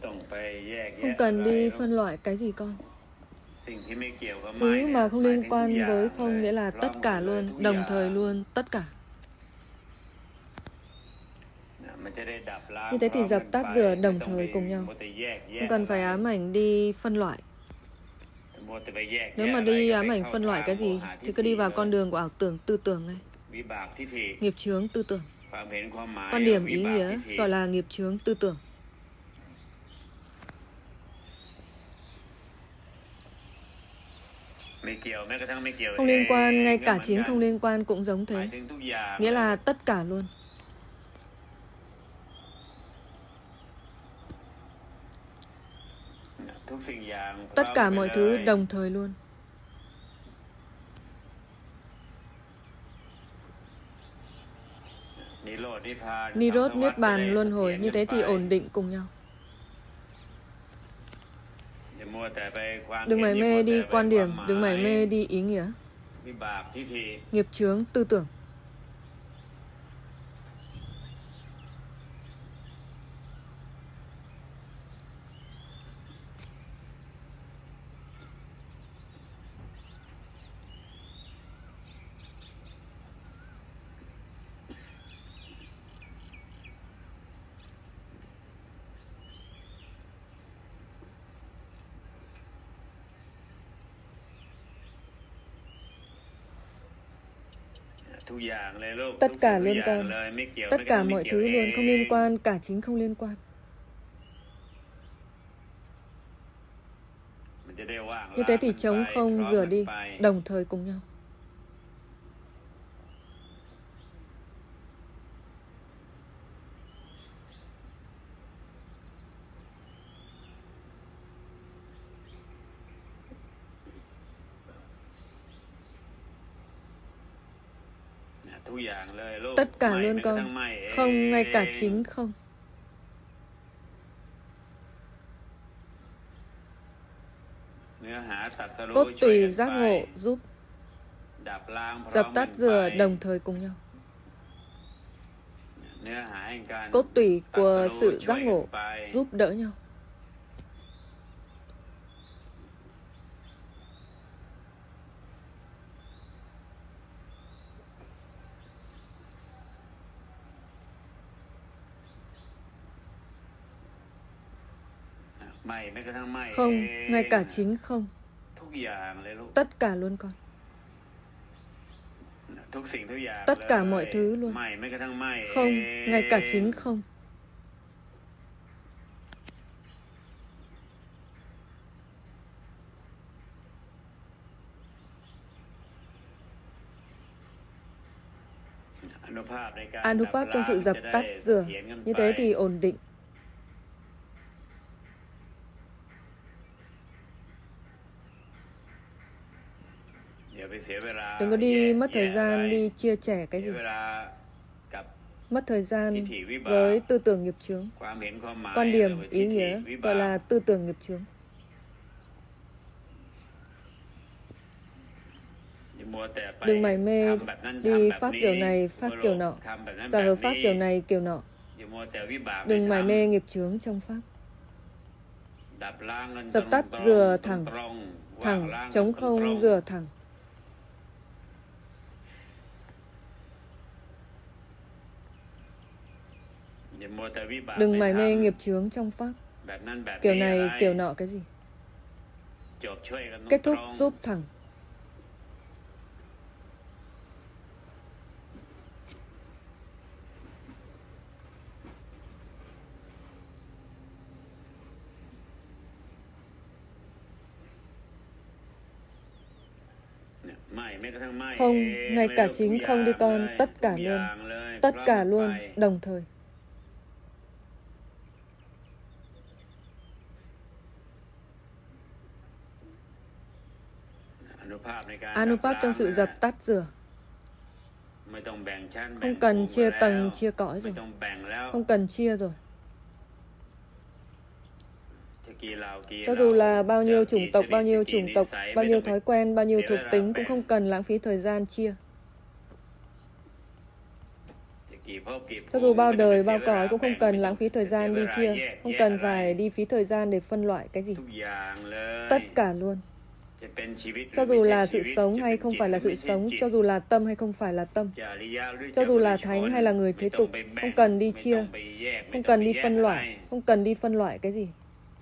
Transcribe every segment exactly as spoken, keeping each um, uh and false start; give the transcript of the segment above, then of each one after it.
Không cần đi phân loại cái gì con. Thứ mà không liên quan với không nghĩa là tất cả luôn, đồng thời luôn, tất cả. Như thế thì dập tắt rửa đồng thời cùng nhau. Không cần phải ám ảnh đi phân loại. Nếu mà đi ám ảnh phân loại cái gì thì cứ đi vào con đường của ảo tưởng tư tưởng này. Nghiệp chướng tư tưởng. Quan điểm ý nghĩa gọi là nghiệp chướng tư tưởng. Không liên quan, ngay cả chính không liên quan cũng giống thế. Nghĩa là tất cả luôn. Tất cả mọi thứ đồng thời luôn. Nirod, Niết Bàn, Luân Hồi. Như thế thì ổn định cùng nhau. Đừng mải mê đi quan điểm, đừng mải mê đi ý nghĩa. Nghiệp chướng tư tưởng. Tất cả luôn con. Tất cả mọi thứ luôn, không liên quan, cả chính không liên quan. Như thế thì trống không rửa đi, đồng thời cùng nhau. Tất cả luôn con. Không, ngay cả chính không. Cốt tùy giác ngộ giúp. Dập tắt rửa đồng thời cùng nhau. Cốt tủy của sự giác ngộ giúp đỡ nhau. Không, ngay cả chính không. Tất cả luôn con. Tất cả mọi thứ luôn. Không, ngay cả chính không. Anupap trong sự dập tắt rửa. Như thế thì ổn định. Đừng có đi mất thời gian đi chia sẻ cái gì. Mất thời gian với tư tưởng nghiệp chướng. Quan điểm, ý nghĩa gọi là tư tưởng nghiệp chướng. Đừng mải mê đi pháp kiểu này, pháp kiểu nọ, giả hợp pháp kiểu này, kiểu nọ. Đừng mải mê nghiệp chướng trong pháp. Dập tắt rửa thẳng, thẳng, trống không rửa thẳng. Đừng mải mê nghiệp chướng trong pháp. Kiểu này, kiểu nọ cái gì. Kết thúc giúp thẳng. Không, ngay cả chính không đi con. Tất cả luôn. Tất cả luôn, đồng thời. Anupap trong sự dập tắt rửa. Không cần chia tầng, chia cõi rồi. Không cần chia rồi. Cho dù là bao nhiêu chủng tộc, bao nhiêu chủng tộc, bao nhiêu thói quen, bao nhiêu thuộc tính cũng không cần lãng phí thời gian chia. Cho dù bao đời, bao cõi cũng không cần lãng phí thời gian đi chia, không cần phải đi phí thời gian để phân loại cái gì. Tất cả luôn. Cho dù là sự sống hay không phải là sự sống, cho dù là tâm hay không phải là tâm, cho dù là thánh hay là người thế tục, không cần đi chia, không cần đi phân loại, không cần đi phân loại cái gì.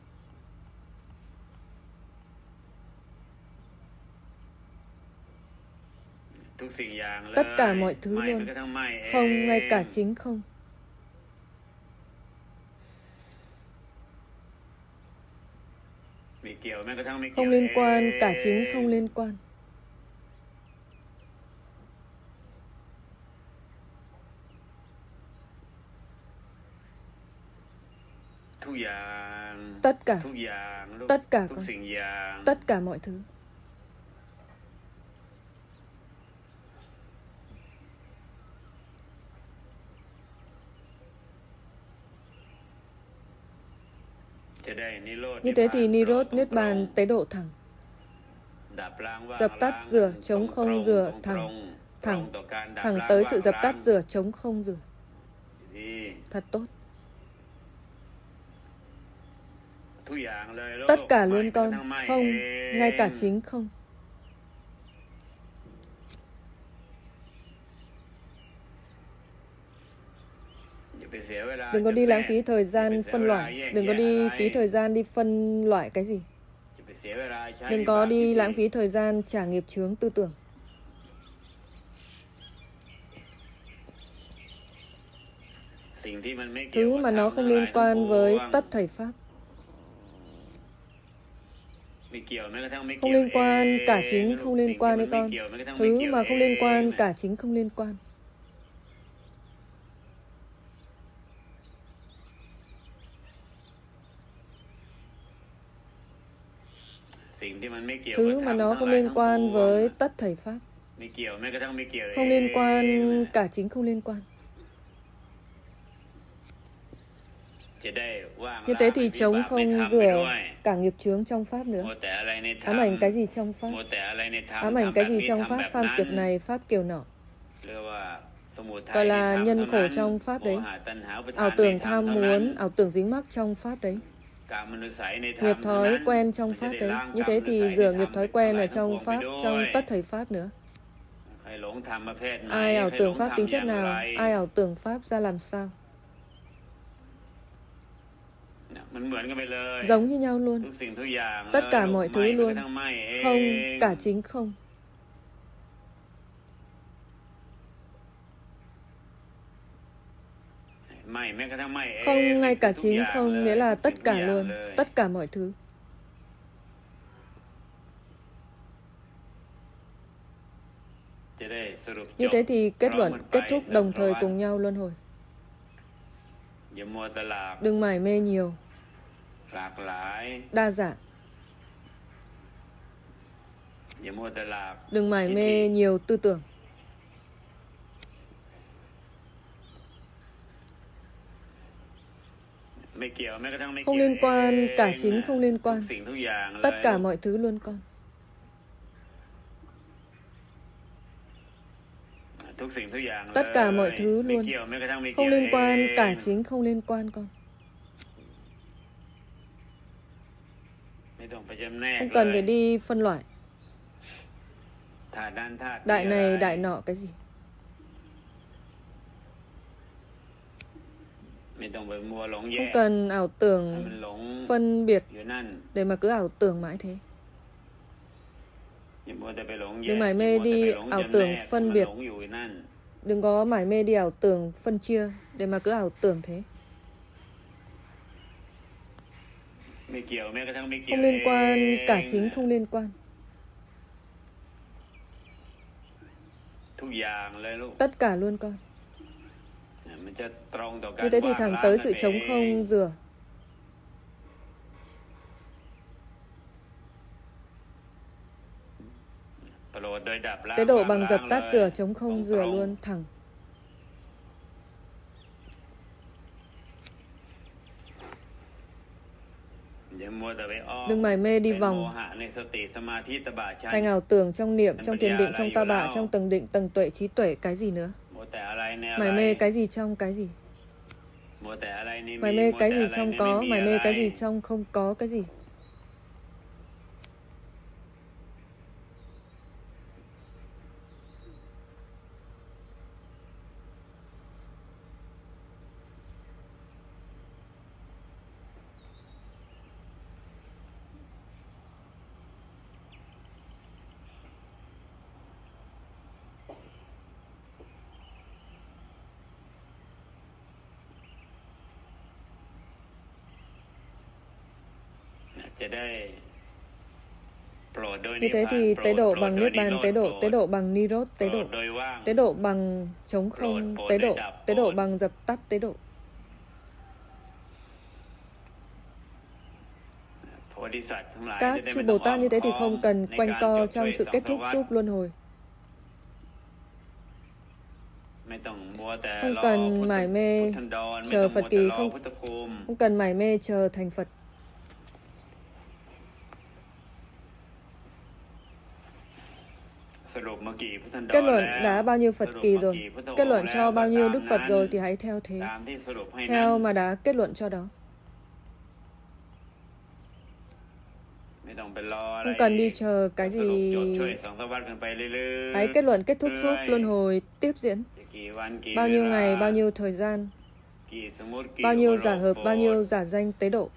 Tất cả mọi thứ luôn, không, ngay cả chính không. Không liên quan, cả chính không liên quan. Tất cả, tất cả con, tất cả mọi thứ. Như thế thì Nirod, Niết Bàn, tế độ thẳng. Dập tắt rửa, chống không rửa, thẳng, thẳng, thẳng tới sự dập tắt rửa, chống không rửa. Thật tốt. Tất cả luôn con, không, ngay cả chính không. Đừng có đi lãng phí thời gian phân loại, đừng có đi phí thời gian đi phân loại cái gì. Đừng có đi lãng phí thời gian trả nghiệp chướng tư tưởng. Thứ mà nó không liên quan với tất thảy Pháp. Không liên quan, cả chính không liên quan đấy con. Thứ mà không liên quan, cả chính không liên quan. Thứ mà nó không liên quan với tất thảy Pháp. Không liên quan, cả chính không liên quan. Như thế thì chống không rửa cả nghiệp chướng trong Pháp nữa. Ám ảnh cái gì trong Pháp? Ám ảnh cái gì trong Pháp? Pháp kiểu này, Pháp kiểu nọ. Gọi là nhân khổ trong Pháp đấy. Ảo tưởng tham muốn, ảo tưởng dính mắc trong Pháp đấy. Nghiệp thói quen trong Pháp đấy. Như thế thì rửa nghiệp thói quen ở trong Pháp, trong tất thảy Pháp nữa. Ai ảo tưởng Pháp tính chất nào? Ai ảo tưởng Pháp ra làm sao? Giống như nhau luôn. Tất cả mọi thứ luôn. Không, cả chính không. Không, ngay cả chính không, nghĩa là tất cả luôn. Tất cả mọi thứ. Như thế thì kết luận, kết thúc đồng thời cùng nhau luân hồi. Đừng mải mê nhiều, đa dạng. Đừng mải mê nhiều tư tưởng. Không liên quan, cả chính không liên quan. Tất cả mọi thứ luôn con. Tất cả mọi thứ luôn. Không liên quan, cả chính không liên quan con. Không cần phải đi phân loại. Đại này, đại nọ cái gì. Không cần ảo tưởng phân biệt để mà cứ ảo tưởng mãi thế. Đừng mải mê đi ảo tưởng phân biệt. Đừng có mải mê đi ảo tưởng phân chia để mà cứ ảo tưởng thế. Không liên quan, cả chính không liên quan. Tất cả luôn con. Như thế thì thẳng tới sự trống không rửa. Tế độ bằng dập tắt rửa, trống không rửa luôn, thẳng. Đừng mải mê đi vòng, thành ảo tưởng trong niệm, trong thiền định, trong ta bạ, trong tầng định, tầng tuệ, trí tuệ, cái gì nữa. Mải mê cái gì trong cái gì. Mải mê cái gì trong có, mải mê cái gì trong không có cái gì. Như thế thì tế độ bằng niết bàn, tế độ, tế độ bằng nirod, tế độ, tế độ bằng trống không, tế độ, tế độ bằng dập tắt tế độ. Các chư Bồ Tát như thế thì không cần quanh co trong sự kết thúc giúp luân hồi. Không cần mải mê chờ Phật kỳ, không, không cần mải mê chờ thành Phật. Kết luận đã bao nhiêu Phật kỳ rồi, kết luận cho bao nhiêu Đức Phật rồi thì hãy theo thế, theo mà đã kết luận cho đó. Không cần đi chờ cái gì. Hãy kết luận kết thúc giúp luân hồi tiếp diễn. Bao nhiêu ngày, bao nhiêu thời gian, bao nhiêu giả hợp, bao nhiêu giả danh tế độ.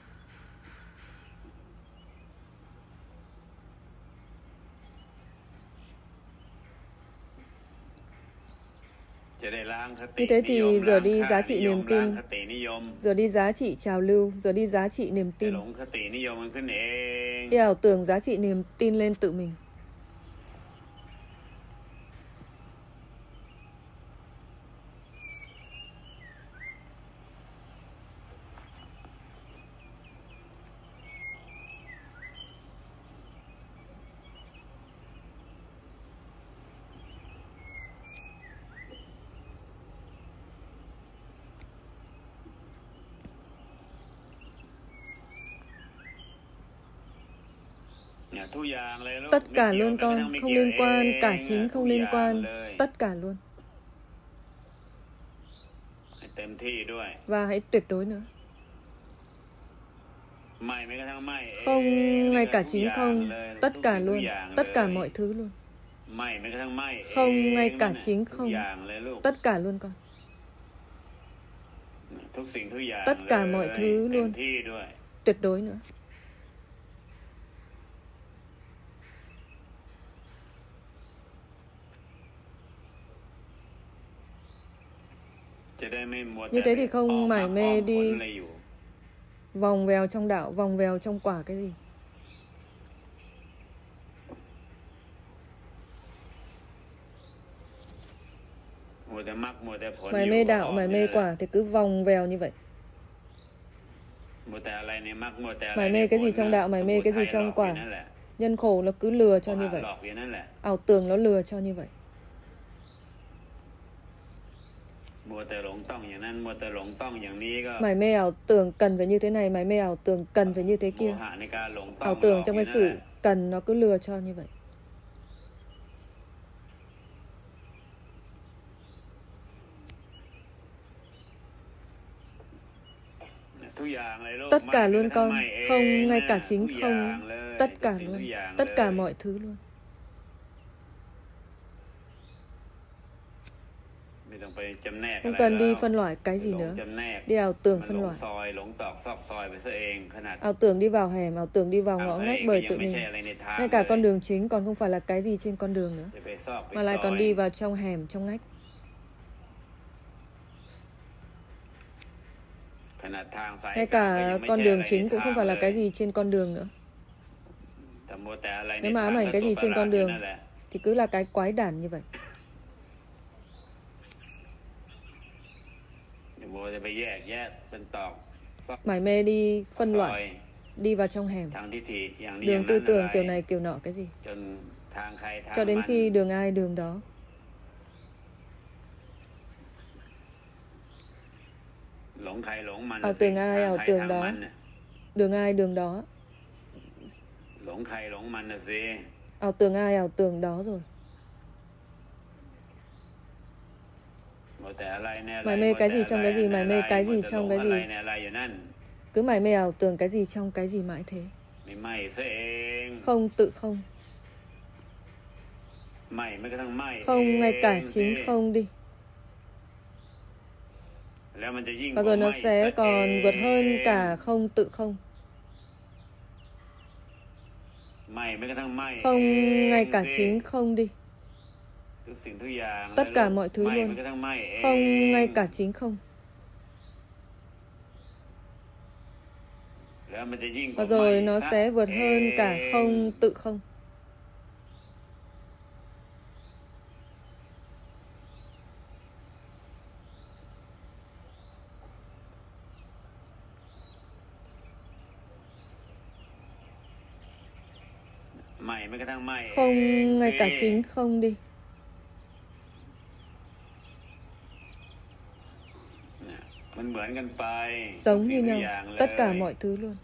Như thế thì giờ đi giá trị niềm tin, giờ đi giá trị trào lưu, giờ đi giá trị niềm tin. Đi ảo tưởng giá trị niềm tin lên tự mình. Tất cả luôn con, không liên quan, cả chính không liên quan, tất cả luôn. Và hãy tuyệt đối nữa. Không ngay cả chính không, tất cả luôn, tất cả mọi thứ luôn. Không ngay cả chính không, tất cả luôn con. Tất cả mọi thứ luôn, tuyệt đối nữa. Như thế thì không mải mê đi vòng vèo trong đạo, vòng vèo trong quả cái gì. Mải mê đạo, mải mê quả thì cứ vòng vèo như vậy. Mải mê cái gì trong đạo, mải mê cái gì trong quả. Nhân khổ nó cứ lừa cho như vậy. Ảo tưởng nó lừa cho như vậy. Mải mê ảo tưởng cần phải như thế này, mải mê ảo tưởng cần phải như thế kia. Ảo tưởng trong cái sự cần nó cứ lừa cho như vậy. Tất cả luôn con, không ngay cả chính không, tất cả luôn, tất cả mọi thứ luôn. Không cần đi phân loại cái gì nữa. Đi ảo tưởng phân loại. Ảo tưởng đi vào hẻm, ảo tưởng đi vào ngõ ngách bởi tự mình. Ngay cả con đường chính còn không phải là cái gì trên con đường nữa, mà lại còn đi vào trong hẻm, trong ngách. Ngay cả con đường chính cũng không phải là cái gì trên con đường nữa. Nếu mà ám ảnh cái gì trên con đường thì cứ là cái quái đản như vậy. Mải mê đi phân loại, đi vào trong hẻm, đường tư tưởng kiểu này kiểu nọ cái gì, cho đến khi đường ai đường đó. Ảo tưởng ai ảo tưởng đó, đường ai đường đó. Ảo tưởng ai ảo tưởng đó rồi. Mải mê cái gì trong cái gì, mải mê cái gì trong cái gì. Cứ mải mê ảo tưởng cái gì trong cái gì mãi thế. Không tự không. Không ngay cả chính không đi. Và rồi nó sẽ còn vượt hơn cả không tự không. Không ngay cả chính không đi. Tất cả mọi thứ luôn. Không ngay cả chính không. Và rồi nó sẽ vượt hơn cả không tự không. Không ngay cả chính không đi. Giống như nhau, tất cả mọi thứ luôn.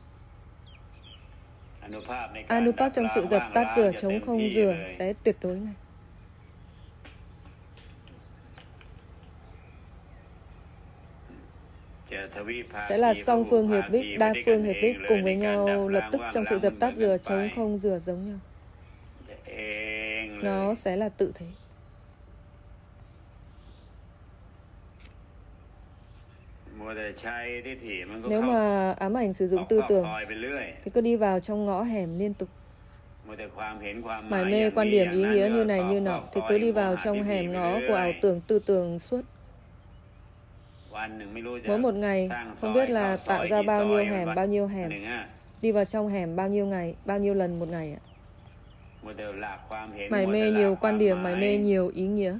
Anupap trong sự dập tắt rửa, chống không rửa sẽ tuyệt đối ngay. Sẽ là song phương hiệp bích, đa phương hiệp bích cùng với nhau lập tức trong sự dập tắt rửa, chống không rửa giống nhau. Nó sẽ là tự thế. Nếu mà ám ảnh sử dụng tư tưởng thì cứ đi vào trong ngõ hẻm liên tục. Mải mê quan điểm ý nghĩa như này như nọ thì cứ đi vào trong hẻm ngõ của ảo tưởng tư tưởng suốt. Mỗi một ngày không biết là tạo ra bao nhiêu hẻm, bao nhiêu hẻm. Đi vào trong hẻm bao nhiêu ngày, bao nhiêu lần một ngày ạ. Mải mê nhiều quan điểm, mải mê nhiều ý nghĩa.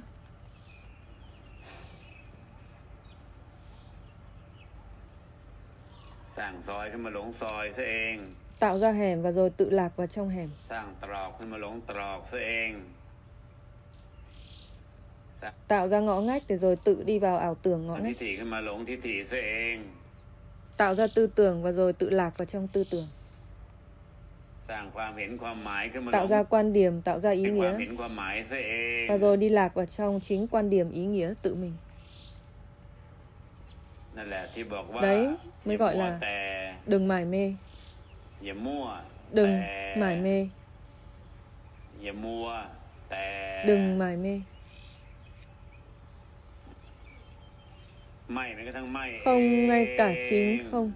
Tạo ra hẻm và rồi tự lạc vào trong hẻm. Tạo ra ngõ ngách để rồi tự đi vào ảo tưởng ngõ ngách. Tạo ra tư tưởng và rồi tự lạc vào trong tư tưởng. Tạo ra quan điểm, tạo ra ý nghĩa và rồi đi lạc vào trong chính quan điểm ý nghĩa tự mình. Đấy mới gọi là đừng mải mê. Đừng mải mê. Đừng mải mê. Không ngay cả chính không.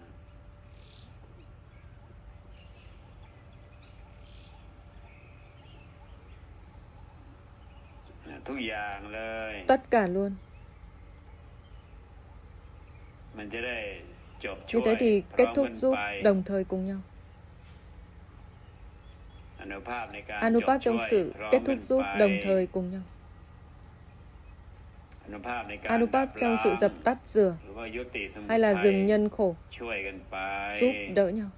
Tất cả luôn. Như thế thì kết thúc giúp đồng thời cùng nhau. Anupap trong sự kết thúc giúp đồng thời cùng nhau. Anupap trong sự dập tắt rửa hay là dừng nhân khổ, giúp đỡ nhau.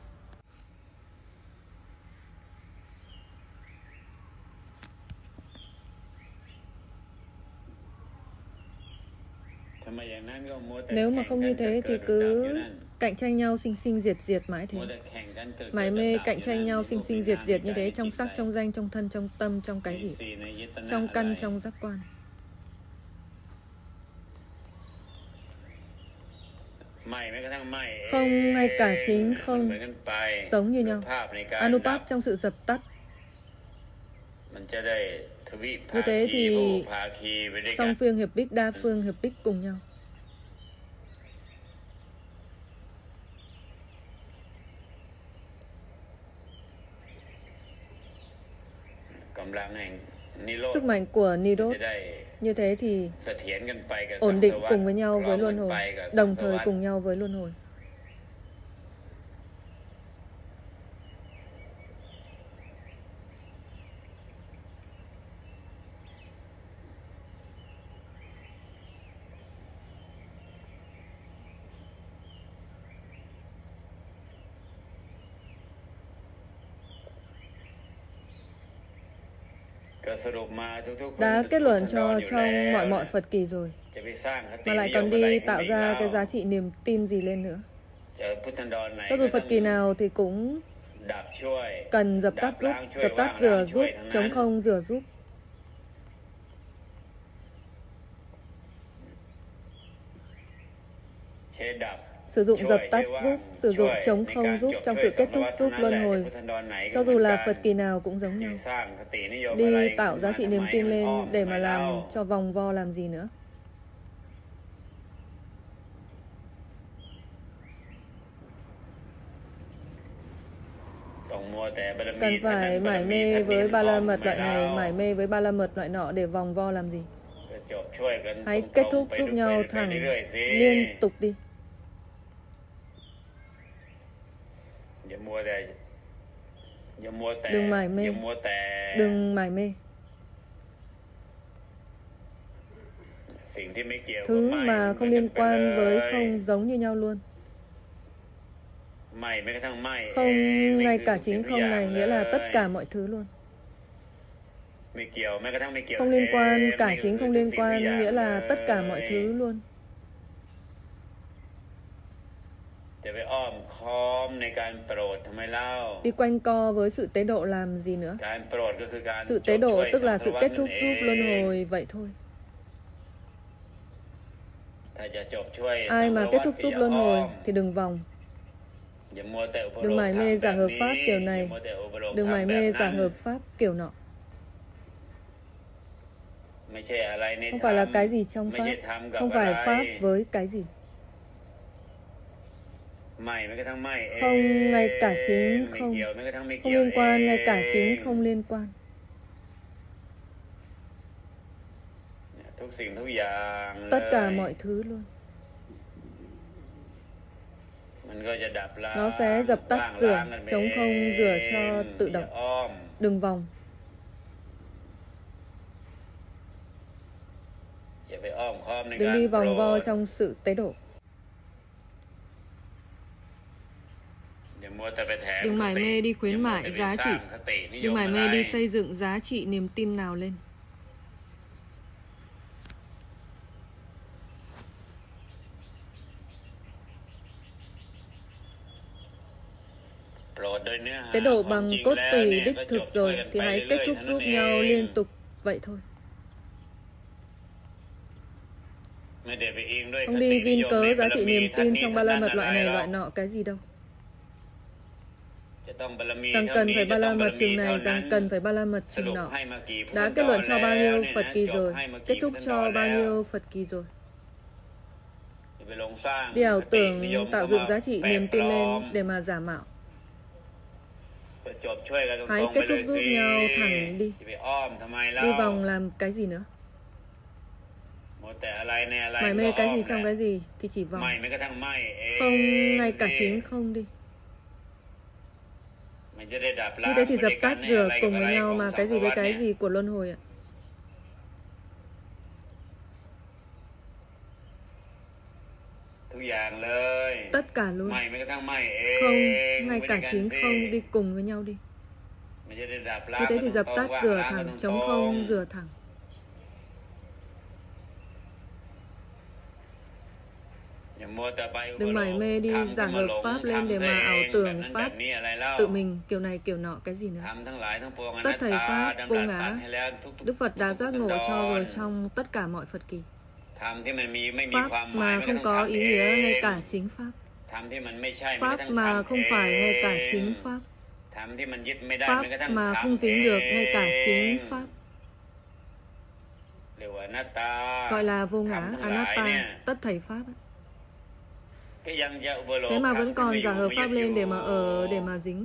Nếu mà không như thế thì cứ cạnh tranh nhau sinh sinh diệt diệt mãi thế. Mải mê cạnh tranh nhau sinh sinh diệt diệt như thế trong sắc, trong danh, trong thân, trong tâm, trong cái gì, trong căn, trong giác quan. Không ngay cả chính không giống như nhau. Anupap trong sự dập tắt. Như thế thì song phương hiệp bích, đa phương hiệp bích cùng nhau. Sức mạnh của Nirod như thế thì ổn định cùng với nhau với luân hồi, đồng thời cùng nhau với luân hồi. Đã kết luận cho trong mọi mọi Phật kỳ rồi, mà lại còn đi tạo ra cái giá trị niềm tin gì lên nữa. Cho dù Phật kỳ nào thì cũng cần dập tắt giúp, dập tắt rửa giúp, chống không rửa giúp. Sử dụng dập tắt giúp, sử dụng chống không giúp, trong sự kết thúc giúp luân hồi. Cho dù là Phật kỳ nào cũng giống nhau. Đi tạo giá trị niềm tin lên để mà làm cho vòng vo làm gì nữa. Cần phải mải mê với ba la mật loại này, mải mê với ba la mật loại nọ để vòng vo làm gì. Hãy kết thúc giúp nhau thẳng liên tục đi. Đừng mải mê. Đừng mải mê. Thứ mà không liên quan với không giống như nhau luôn. Không, ngay cả chính không này nghĩa là tất cả mọi thứ luôn. Không liên quan, cả chính không liên quan nghĩa là tất cả mọi thứ luôn. Đi quanh co với sự tế độ làm gì nữa. Sự tế độ tức là sự kết thúc giúp luân hồi vậy thôi. Ai mà kết thúc giúp luân hồi thì đừng vòng. Đừng mải mê giả hợp pháp kiểu này. Đừng mải mê giả hợp pháp kiểu nọ. Không phải là cái gì trong pháp. Không phải pháp với cái gì. Không, ngay cả chính không. Không liên quan, ngay cả chính không liên quan. Tất cả mọi thứ luôn. Nó sẽ dập tắt rửa, chống không rửa cho tự động. Đừng vòng. Đừng đi vòng vo trong sự tế độ. Đừng mải mê đi khuyến mại giá trị. Đừng mải mê đi xây dựng giá trị niềm tin nào lên. Tế độ bằng cốt tủy đích thực rồi thì hãy kết thúc giúp nhau liên tục vậy thôi. Không đi vin cớ giá trị niềm tin trong ba la mật loại này loại nọ cái gì đâu. Rằng cần phải ba la mật chừng này, rằng cần phải ba la mật chừng nọ. Đã kết luận cho bao nhiêu Phật kỳ rồi, kết thúc cho bao nhiêu Phật kỳ rồi. Đi ảo tưởng tạo dựng giá trị niềm tin lên để mà giả mạo. Hãy kết thúc giúp nhau thẳng đi. Đi vòng làm cái gì nữa. Mải mê cái gì trong cái gì thì chỉ vòng. Không, ngay cả chính không đi. Như thế thì dập tắt rửa cùng với nhau mà cái gì với cái gì của luân hồi ạ. Tất cả luôn. Không, ngay cả chính không đi cùng với nhau đi. Như thế thì dập tắt rửa thẳng, chống không rửa thẳng. Đừng mải mê đi giả hợp pháp lên để mà ảo tưởng pháp tự mình kiểu này kiểu nọ cái gì nữa. Tất thầy pháp vô ngã. Đức Phật đã giác ngộ cho rồi trong tất cả mọi Phật kỳ. Pháp mà không có ý nghĩa ngay cả chính pháp. Pháp mà không phải ngay cả chính pháp. Pháp mà không dính được ngay cả chính pháp. Gọi là vô ngã, anatta, tất thầy pháp. Thế mà vẫn còn giả hợp pháp lên để mà ở, để mà dính.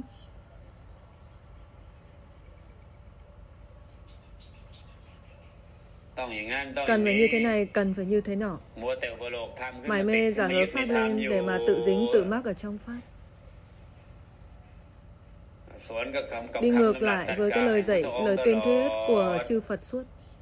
Cần phải như thế này, cần phải như thế nọ. Mải mê giả hợp pháp lên để mà tự dính, tự mắc ở trong pháp. Đi ngược lại với cái lời dạy, lời tuyên thuyết của chư Phật suốt.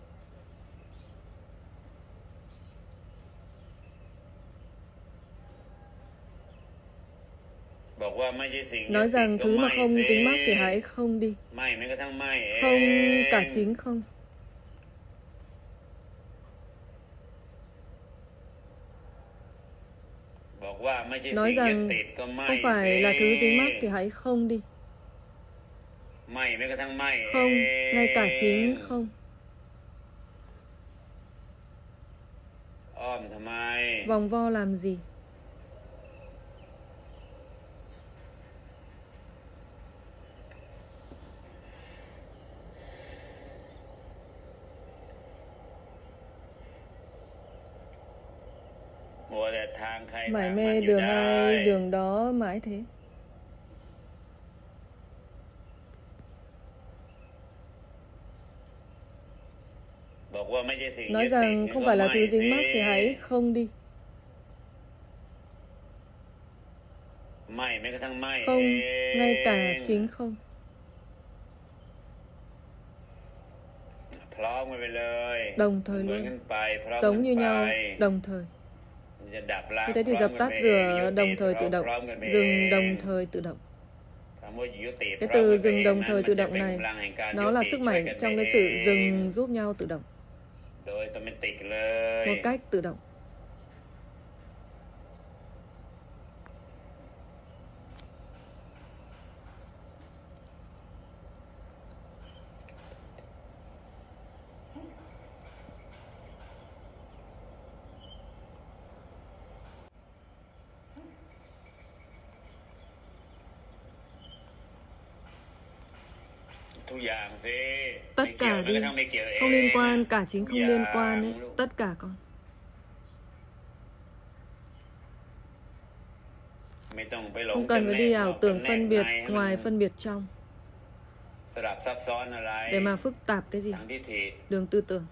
Nói rằng thứ mà không dính mắc thì hãy không đi. Không, cả chính không. Nói rằng không phải là thứ dính mắc thì hãy không đi. Không, ngay cả chính không. Vòng vo làm gì? Mải mê đường ai đường đó mãi thế. Nói rằng không phải là thứ dính mắc thì hãy không đi. Không, ngay cả chính không. Đồng thời luôn. Giống như nhau, đồng thời. Như thế thì dập tắt rửa đồng thời tự động, dừng đồng thời tự động. Cái từ dừng đồng thời tự động này, nó là sức mạnh trong cái sự dừng giúp nhau tự động. Một cách tự động. Tất cả đi. Không liên quan, cả chính không liên quan ấy. Tất cả con. Không cần phải đi ảo tưởng phân biệt ngoài phân biệt trong. Để mà phức tạp cái gì? Đường tư tưởng.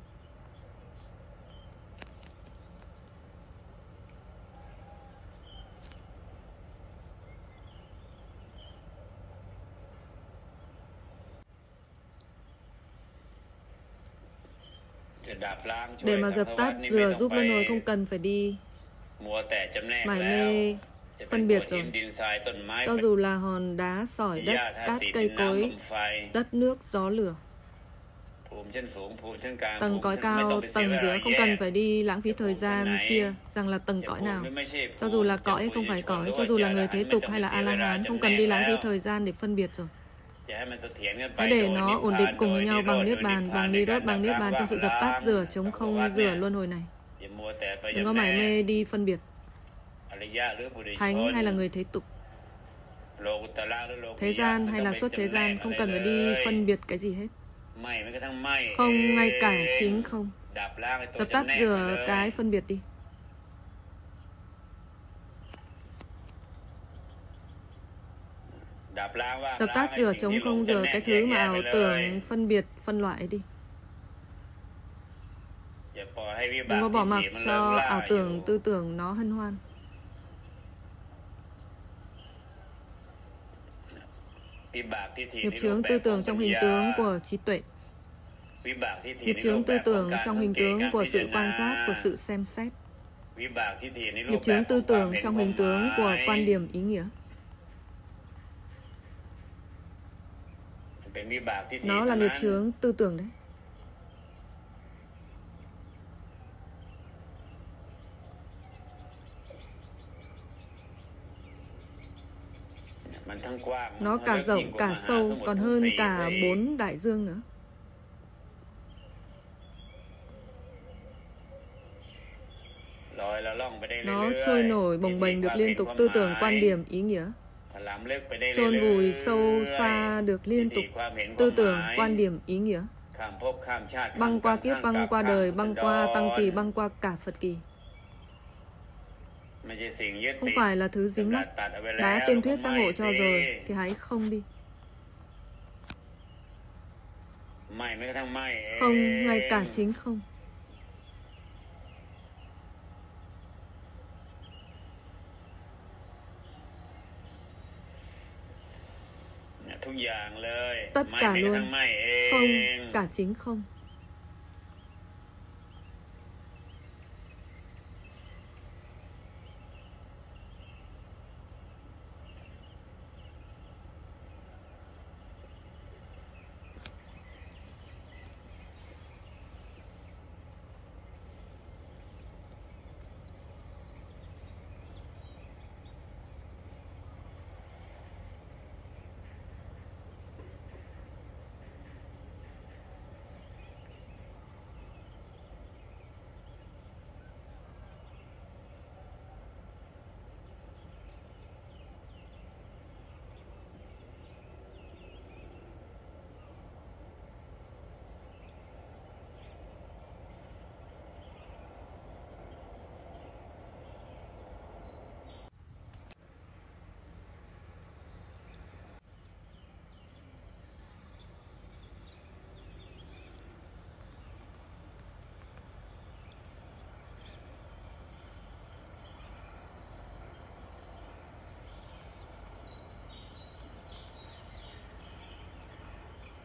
Để mà dập tắt rửa giúp luân hồi không cần phải đi mải mê phân biệt rồi. Cho dù là hòn đá, sỏi, đất, cát, cây cối, đất, nước, gió, lửa, tầng cõi cao, tầng giữa, không cần phải đi lãng phí thời gian chia rằng là tầng cõi nào. Cho dù là cõi không phải cõi, cho dù là người thế tục hay là A-la-hán, không cần đi lãng phí thời gian để phân biệt rồi. Hãy để nó ổn định cùng với nhau bằng niết bàn, bằng ni-rốt, bằng niết bàn trong sự dập tắt rửa chống không rửa luân hồi này. Đừng có mải mê đi phân biệt thánh hay là người thế tục, thế gian hay là xuất thế gian, không cần phải đi phân biệt cái gì hết. Không, ngay cả chính không. Dập tắt rửa cái phân biệt đi. Dập tắt rửa chống không rửa cái thứ mà ảo tưởng phân biệt phân loại đi. Đừng có bỏ mặc cho ảo tưởng tư tưởng nó hân hoan. Nghiệp chướng tư tưởng trong hình tướng của trí tuệ. Nghiệp chướng tư tưởng trong hình tướng của sự quan sát, của sự xem xét. Nghiệp chướng tư tưởng trong hình tướng của quan điểm ý nghĩa. Nó là nghiệp chướng tư tưởng đấy. Nó cả rộng, cả sâu, còn hơn cả bốn đại dương nữa. Nó trôi nổi, bồng bềnh được liên tục tư tưởng, quan điểm, ý nghĩa. Chôn vùi sâu xa được liên tục tư tưởng, quan điểm, ý nghĩa. Băng qua kiếp, băng qua đời, băng qua tăng kỳ, băng qua cả Phật kỳ. Không phải là thứ dính mắc. Đã tiên thuyết giác ngộ cho rồi thì hãy không đi. Không, ngay cả chính không. Tất cả luôn. Không, cả chính không.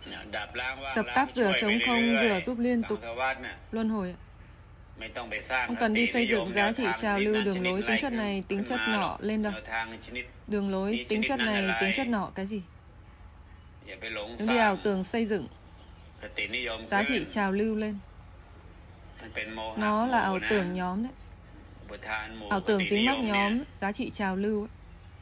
Dập tắt rửa trống không, rửa giúp liên tục luân hồi. Không cần đi xây dựng giá trị trào lưu đường lối tính chất này, tính chất nọ lên đâu. Đường lối tính chất này, tính chất nọ cái gì. Đừng đi ảo tưởng xây dựng giá trị trào lưu lên. Nó là ảo tưởng nhóm đấy. Ảo tưởng dính mắc nhóm giá trị trào lưu ấy.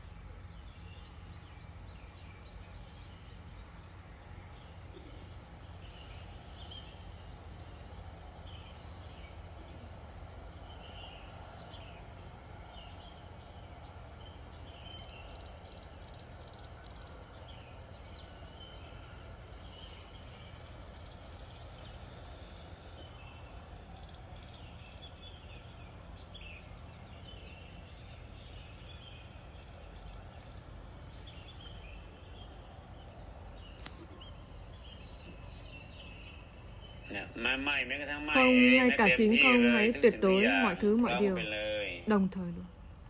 Không hay cả chính không, hãy tuyệt đối mọi thứ mọi điều đồng thời luôn.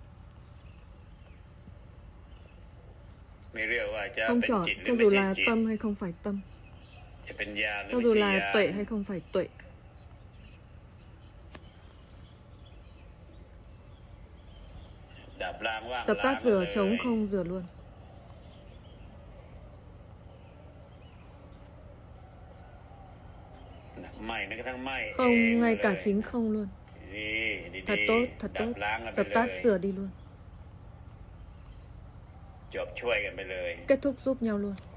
Không chọn cho dù là tâm hay không phải tâm, cho dù là tuệ hay không phải tuệ. Dập tắt rửa trống không, rửa luôn. Không ngay cả chính không luôn. Thật tốt, thật tốt. Dập tắt rửa đi luôn. Kết thúc giúp nhau luôn.